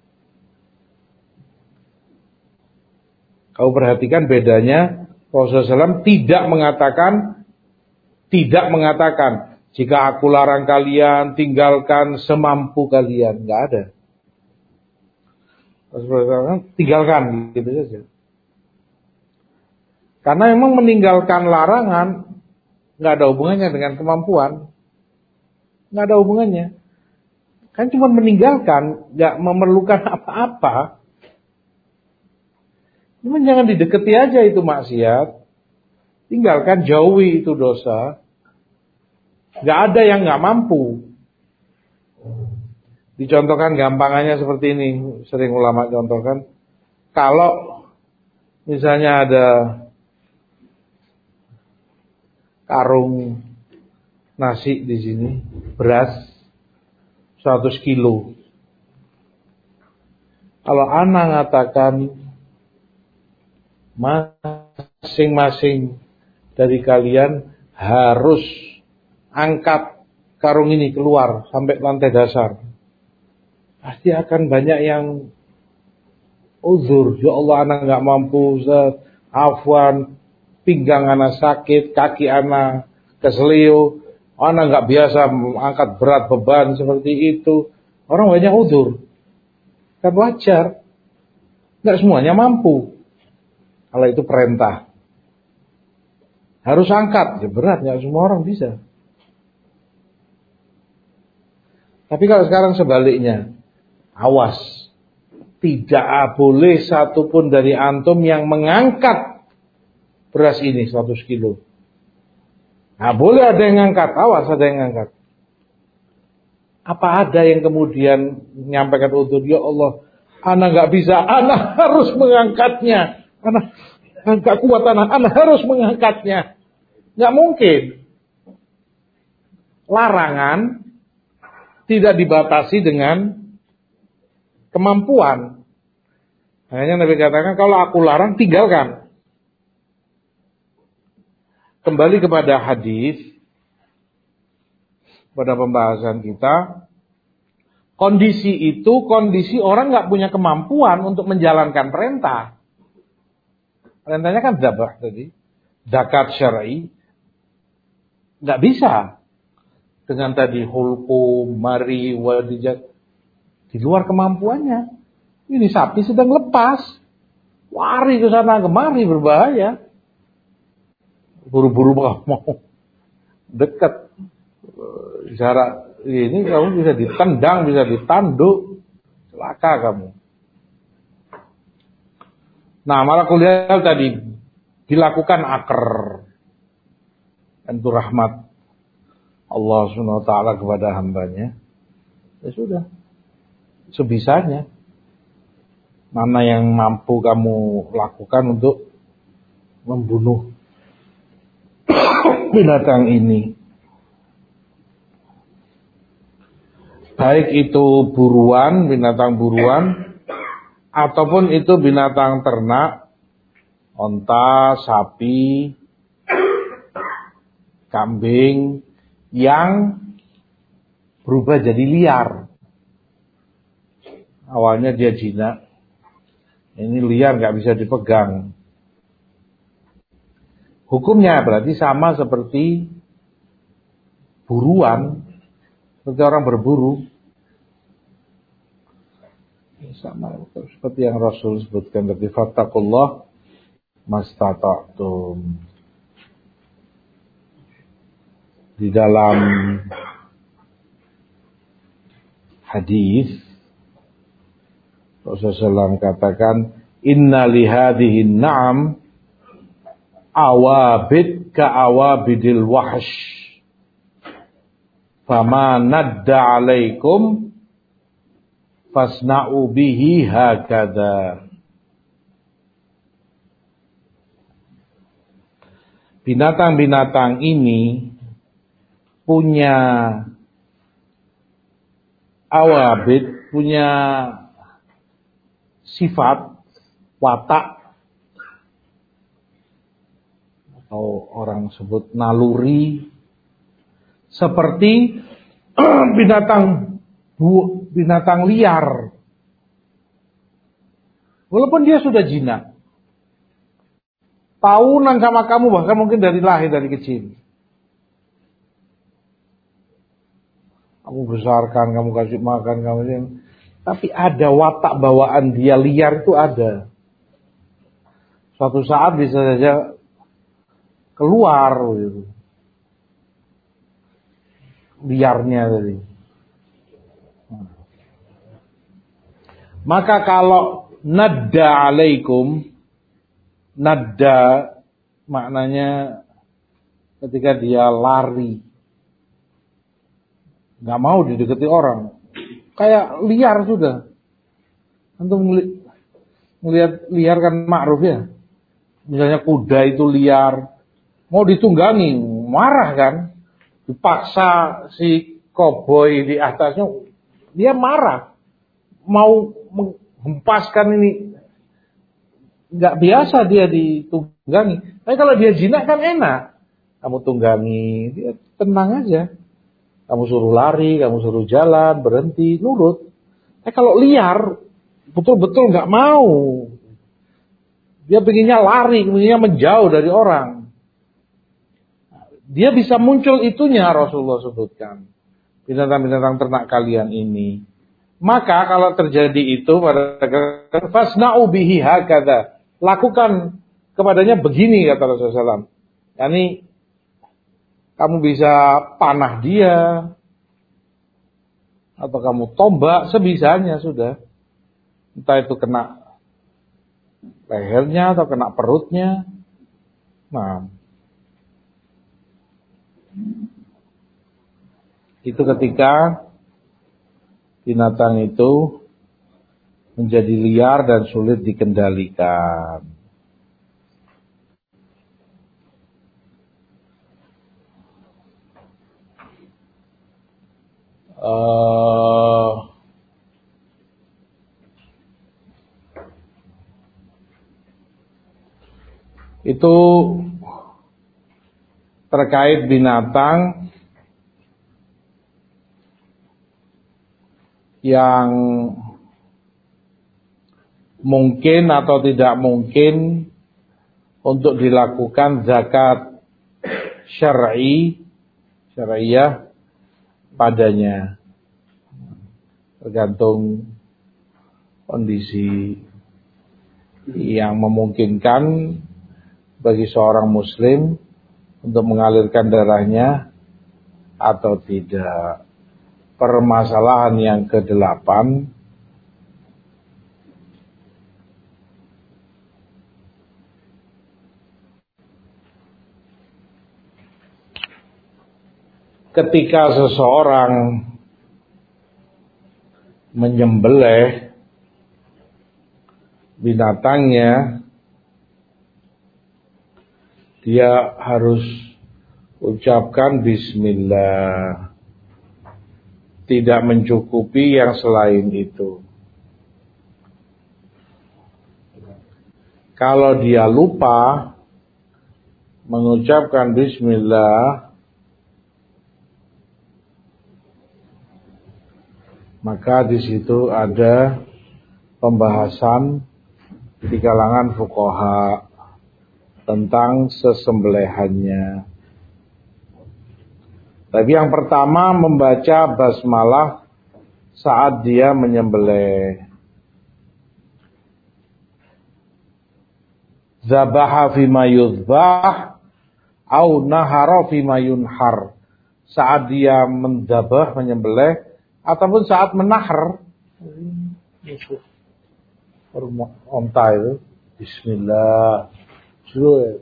Kau perhatikan bedanya, Rasulullah sallallahu alaihi wasallam tidak mengatakan, tidak mengatakan, jika aku larang kalian, tinggalkan semampu kalian. Gak ada. Tinggalkan gitu saja. Karena memang meninggalkan larangan nggak ada hubungannya dengan kemampuan, nggak ada hubungannya. Kan cuma meninggalkan, nggak memerlukan apa-apa. Cuma jangan didekati aja itu maksiat. Tinggalkan, jauhi itu dosa. Gak ada yang gak mampu. Dicontohkan gampangannya seperti ini, sering ulama contohkan. Kalau misalnya ada karung nasi di sini, beras seratus kilo. Kalau ana ngatakan masing-masing dari kalian harus angkat karung ini keluar sampai lantai dasar, pasti akan banyak yang uzur. Ya Allah, anak nggak mampu, Ustaz. Afwan, pinggang anak sakit, kaki anak keselio, anak nggak biasa angkat berat beban seperti itu. Orang banyak uzur, kan wajar. Nggak semuanya mampu. Kalau itu perintah, harus angkat, ya berat, nggak semua orang bisa. Tapi kalau sekarang sebaliknya, awas, tidak boleh satupun dari antum yang mengangkat beras ini seratus kilo. Nah, boleh ada yang ngangkat, awas ada yang ngangkat. Apa ada yang kemudian menyampaikan udur, ya Allah, anak nggak bisa, anak harus mengangkatnya, anak nggak kuat, anak, anak harus mengangkatnya. Nggak mungkin. Larangan tidak dibatasi dengan kemampuan. Makanya Nabi katakan, kalau aku larang, tinggalkan. Kembali kepada hadis, pada pembahasan kita, kondisi itu kondisi orang nggak punya kemampuan untuk menjalankan perintah. Perintahnya kan dzabah tadi, zakat syar'i, nggak bisa dengan tadi hulku, mari, wadijat, di luar kemampuannya. Ini sapi sedang lepas, lari ke sana kemari, berbahaya. Buru-buru mau dekat jarak ini, kamu bisa ditendang, bisa ditanduk, celaka kamu. Nah, malah kuliah tadi dilakukan akar, itu rahmat Allah subhanahu wa taala kepada hambanya. Ya sudah, sebisanya. Mana yang mampu kamu lakukan untuk membunuh binatang ini. Baik itu buruan, binatang buruan, ataupun itu binatang ternak, onta, sapi, kambing, yang berubah jadi liar. Awalnya dia jinak, ini liar, gak bisa dipegang. Hukumnya berarti sama seperti buruan, seperti orang berburu. Sama seperti yang Rasul sebutkan tadi, fattaqullah mastata'tum. Di dalam hadis Rasulullah shallallahu alaihi wasallam katakan, inna lihadihi na'am awabid ka'awabidil wahsh fama nadda alaikum fasna'u bihi hakadha. Binatang-binatang ini punya awabid, punya sifat, watak, atau orang sebut naluri, seperti binatang bu, binatang liar. Walaupun dia sudah jinak, tahunan sama kamu, bahkan mungkin dari lahir, dari kecil. Kamu besarkan, kamu kasih makan, kamu ini. Tapi ada watak bawaan dia liar itu ada. Suatu saat bisa saja keluar gitu. Liarnya tadi. Maka kalau nadda alaikum, nadda maknanya ketika dia lari, nggak mau didekati orang, kayak liar sudah. Antum melihat liar kan ma'ruf ya. Misalnya kuda itu liar, mau ditunggangi, marah kan? Dipaksa si koboi di atasnya, dia marah, mau menghempaskan ini. Nggak biasa dia ditunggangi. Tapi kalau dia jinak kan enak. Kamu tunggangi, dia tenang aja. Kamu suruh lari, kamu suruh jalan, berhenti, nurut. Eh kalau liar, betul-betul nggak mau. Dia pengennya lari, pengennya menjauh dari orang. Dia bisa muncul itunya, Rasulullah sebutkan. Binatang-binatang ternak kalian ini. Maka kalau terjadi itu, pada fasna'u bihi hakadha. Lakukan kepadanya begini, kata Rasulullah shallallahu alaihi wasallam. Yani kamu bisa panah dia, atau kamu tombak sebisanya sudah. Entah itu kena lehernya atau kena perutnya. Nah, itu ketika binatang itu menjadi liar dan sulit dikendalikan. Uh, itu terkait binatang yang mungkin atau tidak mungkin untuk dilakukan zakat syar'i, syariah padanya, tergantung kondisi yang memungkinkan bagi seorang muslim untuk mengalirkan darahnya atau tidak. Permasalahan yang kedelapan, ketika seseorang menyembelih binatangnya, dia harus ucapkan bismillah. Tidak mencukupi yang selain itu. Kalau dia lupa mengucapkan bismillah, maka di situ ada pembahasan di kalangan fuqaha tentang sesembelihannya. Tapi yang pertama membaca basmalah saat dia menyembelih. Zabaha fima yuzbah au nahara fima yunhar. Saat dia mendabah, menyembelih, ataupun saat menahar. Onta itu bismillah. Suruh.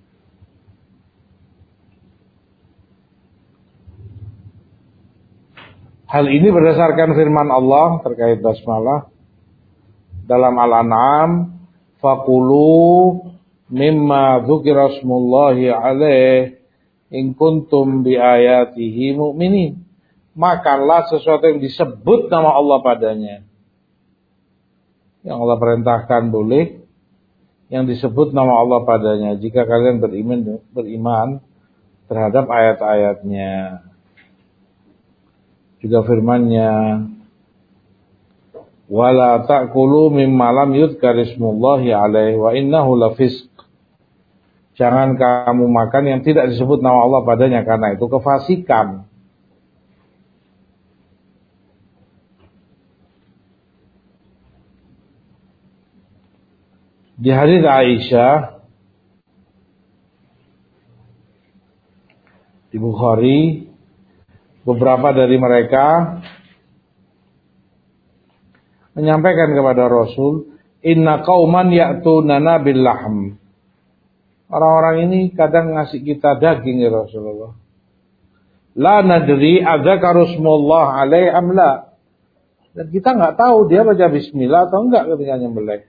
Hal ini berdasarkan firman Allah terkait basmalah dalam Al-An'am, faqulu mimma dzukira smullahi alaih in kuntum biayatihi mu'minin. Makanlah sesuatu yang disebut nama Allah padanya. Yang Allah perintahkan boleh, yang disebut nama Allah padanya jika kalian beriman beriman terhadap ayat-ayatnya. Juga firman-Nya, wala ta'kulu mimma lam yudhkar ismullahi alaihi wa innahu lafisq. Jangan kamu makan yang tidak disebut nama Allah padanya, karena itu kefasikan. Di hadits Aisyah di Bukhari, beberapa dari mereka menyampaikan kepada Rasul, inna qauman ya'tunana bil lahm. Orang-orang ini kadang ngasih kita daging ya Rasulullah. La nadri adzakara ismullah alaihi am la. Dan kita enggak tahu dia baca bismillah atau enggak ketika nyembelih.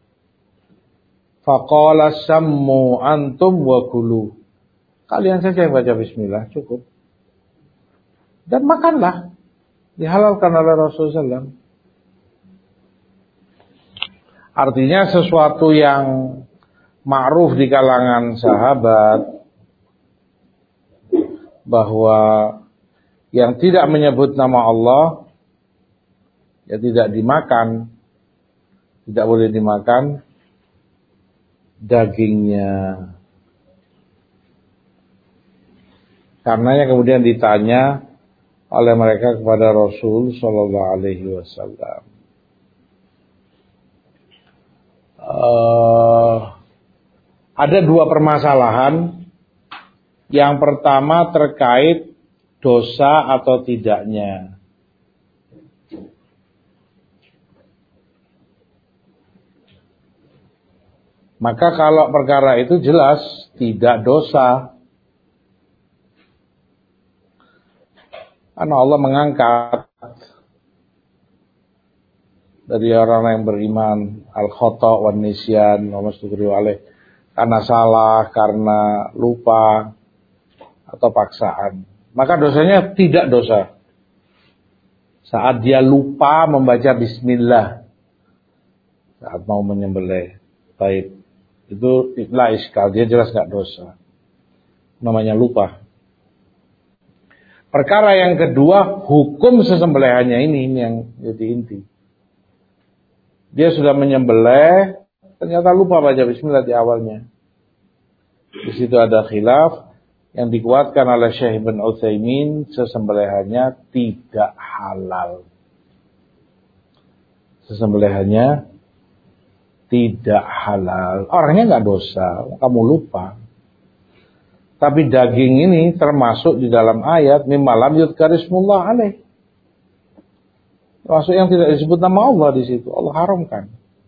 Faqala sammu antum wa kulu. Kalian saja yang baca bismillah, cukup. Dan makanlah. Dihalalkan oleh Rasulullah sallallahu alaihi wasallam. Artinya sesuatu yang ma'ruf di kalangan sahabat bahwa yang tidak menyebut nama Allah ya tidak dimakan, tidak boleh dimakan dagingnya. Karenanya kemudian ditanya oleh mereka kepada Rasul sallallahu alaihi wasallam. Uh, ada dua permasalahan. Yang pertama terkait dosa atau tidaknya. Maka kalau perkara itu jelas tidak dosa. Karena Allah mengangkat dari orang yang beriman al-khata' wan nisyan wa mastughribu alaih, karena salah, karena lupa atau paksaan. Maka dosanya tidak dosa. Saat dia lupa membaca bismillah saat mau menyembelih, baik itu la iskal, dia jelas enggak dosa. Namanya lupa. Perkara yang kedua, hukum sesembelihannya ini, ini yang jadi inti. Dia sudah menyembelih, ternyata lupa baca bismillah di awalnya. Di situ ada khilaf yang dikuatkan oleh Syekh Ibn Utsaimin, sesembelihannya tidak halal. Sesembelihannya tidak halal. Orangnya enggak dosa, kamu lupa. Tapi daging ini termasuk di dalam ayat mimma lam yudhkar ismullah alaih. Termasuk yang tidak disebut nama Allah di situ. Allah haramkan.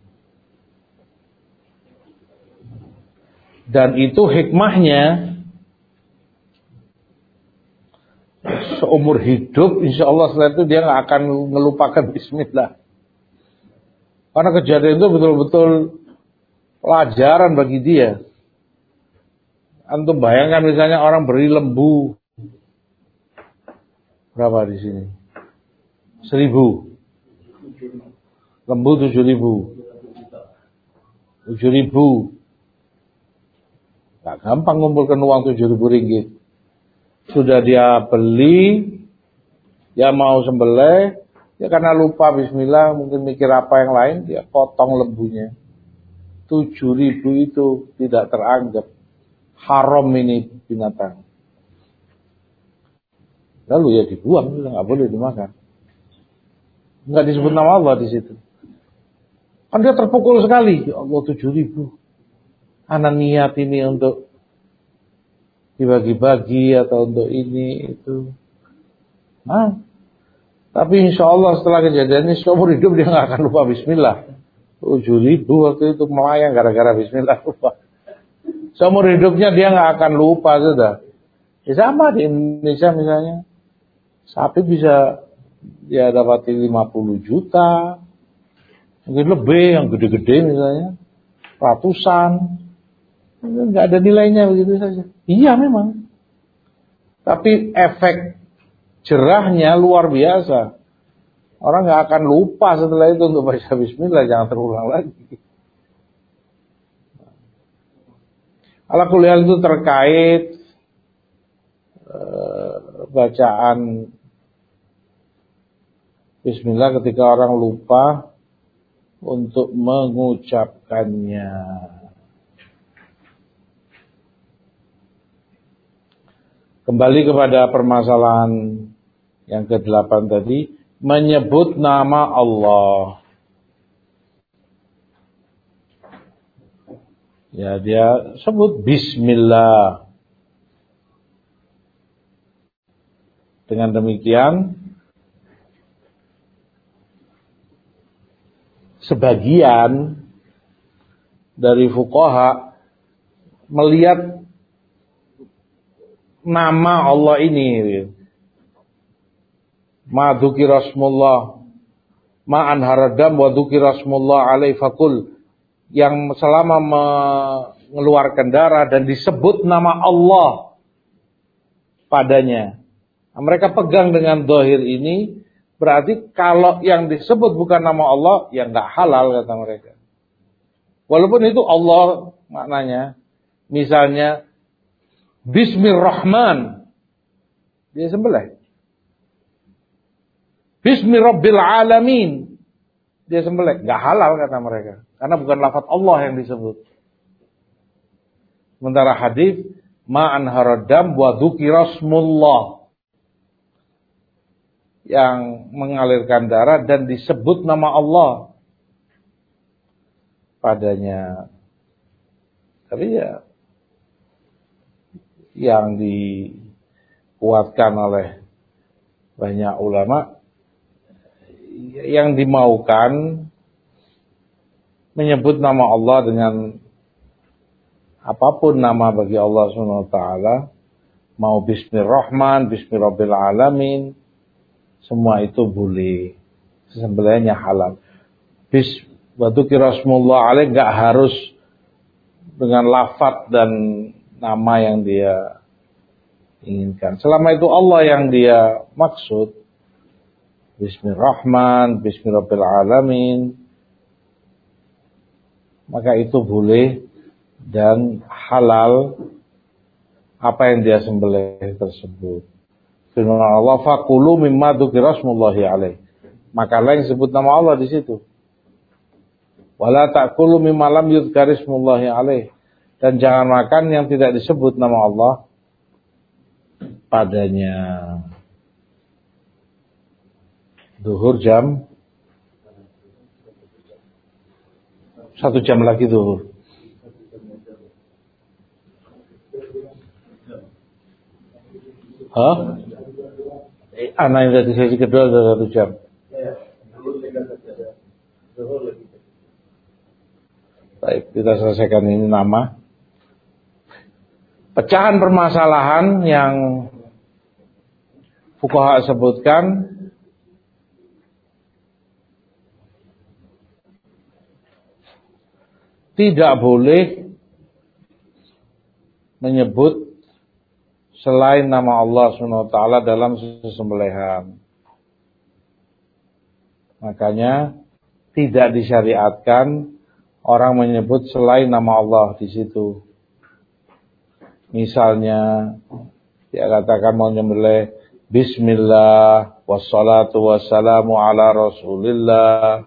Dan itu hikmahnya seumur hidup insya Allah setelah itu dia nggak akan melupakan bismillah. Karena kejadian itu betul-betul pelajaran bagi dia. Antum bayangkan misalnya orang beri lembu berapa di sini? Seribu. Lembu tujuh ribu. Tujuh ribu. Gak gampang ngumpulkan uang tujuh ribu ringgit. Sudah dia beli, dia mau sembelih, ya karena lupa bismillah, mungkin mikir apa yang lain, dia potong lembunya. Tujuh ribu itu tidak teranggap. Haram ini binatang. Lalu ya dibuang, nggak boleh dimakan. Nggak disebut nama Allah di situ. Kan dia terpukul sekali. Ya Allah tujuh ribu. Anak niat ini untuk dibagi-bagi atau untuk ini itu. Nah, tapi insya Allah setelah kejadian ini seumur hidup dia nggak akan lupa bismillah. Tujuh ribu waktu itu melayang gara-gara bismillah lupa. Seumur hidupnya dia nggak akan lupa sudah. Ya sama di Indonesia misalnya, sapi bisa dia dapati lima puluh juta, mungkin lebih yang gede-gede misalnya, ratusan, nggak ada nilainya begitu saja. Iya memang, tapi efek jerahnya luar biasa. Orang nggak akan lupa setelah itu untuk baca bismillah, jangan terulang lagi. Ala kuliah itu terkait uh, bacaan bismillah ketika orang lupa untuk mengucapkannya. Kembali kepada permasalahan yang kedelapan tadi, menyebut nama Allah. Ya, dia sebut bismillah. Dengan demikian sebagian dari fuqaha melihat nama Allah ini, ma dzukira rasmullah ma anharadam wa dzukira rasmullah alaihi faqul, yang selama mengeluarkan darah dan disebut nama Allah padanya. Nah, mereka pegang dengan zahir ini, berarti kalau yang disebut bukan nama Allah, ya enggak halal kata mereka. Walaupun itu Allah maknanya. Misalnya Bismillahirrahman, dia sembelih. Bismillahirrabbilalamin, dia sembelih. Enggak halal kata mereka, karena bukan lafaz Allah yang disebut. Sementara hadis ma'an haradam wa dzukirasmullah, yang mengalirkan darah dan disebut nama Allah padanya. Tapi ya yang dikuatkan oleh banyak ulama, yang dimaukan menyebut nama Allah dengan apapun nama bagi Allah subhanahu wa taala, mau Bismillahirrahman, Bismillahirrahmanirrahim, semua itu boleh, sembelihnya halal. Bis wa dzukira rasmullah alaih, enggak harus dengan lafaz dan nama yang dia inginkan. Selama itu Allah yang dia maksud, Bismillahirrahman, Bismillahirrahmanirrahim, maka itu boleh dan halal apa yang dia sembelih tersebut. Firman Allah, faqulu mimma dzukira rasmullahi alaih. Makalah yang sebut nama Allah di situ. Wala ta'kulu mimma lam yuzkar ismullahi alaih. Dan jangan makan yang tidak disebut nama Allah padanya. Zuhur jam satu jam lagi zuhur. Hah? Eh, anak yang dari sesi kedua sudah satu jam. Baik, kita selesaikan ini nama. Pecahan permasalahan yang fuqaha sebutkan, tidak boleh menyebut selain nama Allah subhanahu wa taala dalam sembelihan. Makanya tidak disyariatkan orang menyebut selain nama Allah di situ. Misalnya dia katakan mau nyembelih bismillah wassalatu wassalamu ala rasulillah,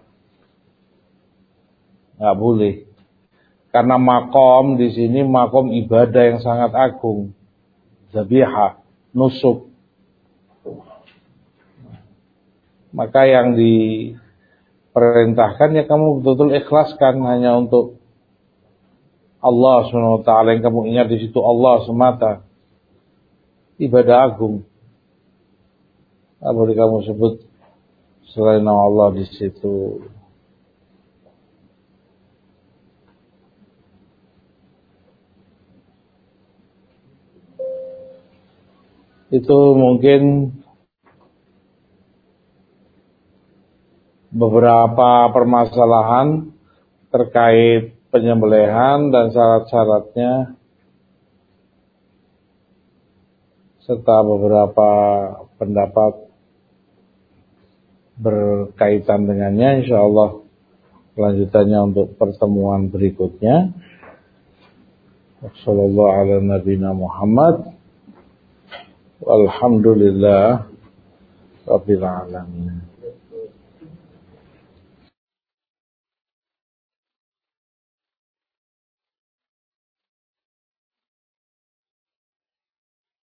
nggak boleh, karena makom di sini makom ibadah yang sangat agung, zabihah, nusuk. Maka yang diperintahkan ya kamu betul-betul ikhlaskan hanya untuk Allah subhanahu wa taala, yang kamu ingat di situ Allah semata. Ibadah agung. Tak boleh kamu sebut selain nama Allah di situ. Itu mungkin beberapa permasalahan terkait penyembelihan dan syarat-syaratnya, serta beberapa pendapat berkaitan dengannya. Insyaallah kelanjutannya untuk pertemuan berikutnya. Wassallallahu ala nabiyina Muhammad walhamdulillah rabbil alamin.